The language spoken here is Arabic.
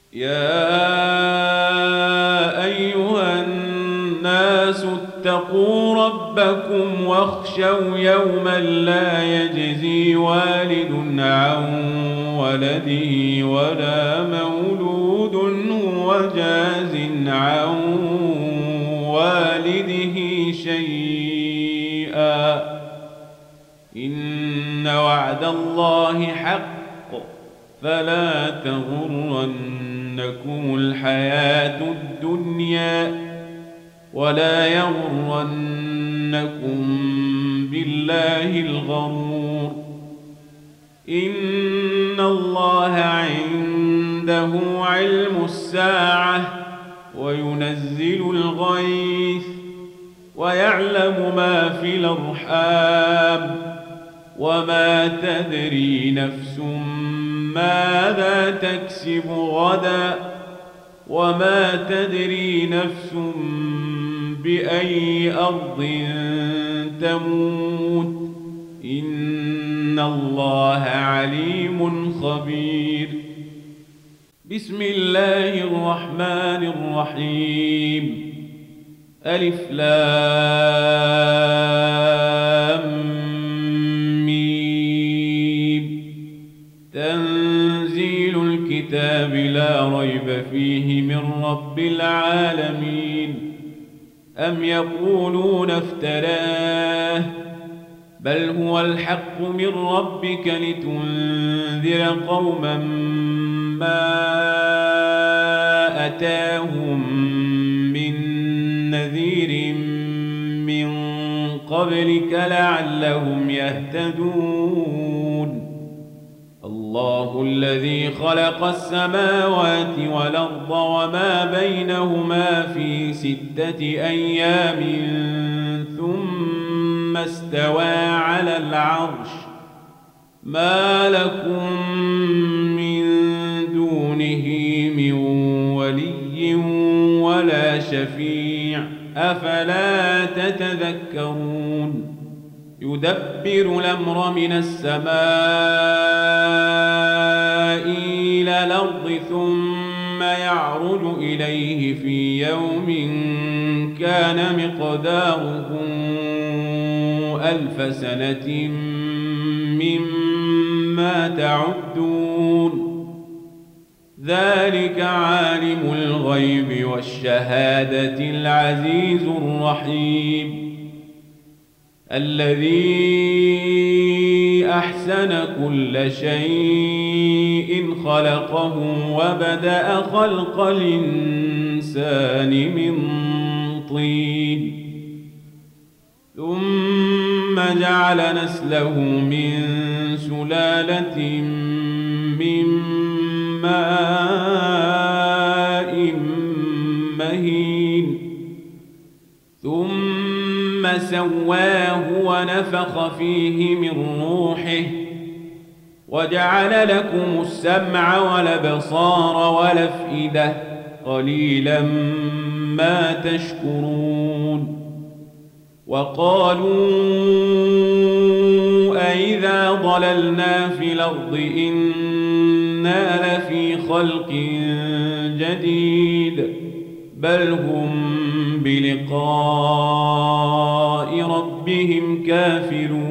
يا أيها الناس اتقوا ربكم واخشوا يوما لا يجزي والد عن ولده ولا مولود هو جاز عن والده شيئا إن وعد الله حق فلا تغرنكم الحياة الدنيا ولا يغرنكم بالله الغرور إن الله عنده علم الساعة وينزل الغيث ويعلم ما في الأرحام وما تدري نفس ماذا تكسب غدا وما تدري نفس بأي أرض تموت إن الله عليم خبير بسم الله الرحمن الرحيم ألف لام تنزيل الكتاب لا ريب فيه من رب العالمين أم يقولون افتراه بل هو الحق من ربك لتنذر قوما ما أتاهم من نذير من قبلك لعلهم يهتدون الله الذي خلق السماوات والأرض وما بينهما في 6 أيام ثم استوى على العرش ما لكم من دونه من ولي ولا شفيع أفلا تتذكرون يدبر الأمر من السماء إلى الأرض ثم يعرج إليه في يوم كان مقداره 1000 سنة مما تعدون ذلك عالم الغيب والشهادة العزيز الرحيم الذي أحسن كل شيء خلقه وبدأ خلق الإنسان من طين ثم جعل نسله من سلالة من ماء مهين ثم سواه ونفخ فيه من روحه وجعل لكم السمع والأبصار والأفئدة قليلا ما تشكرون وقالوا أإذا ضللنا في الأرض إنا لفي خلق جديد بل هم بلقاء ربهم كافرون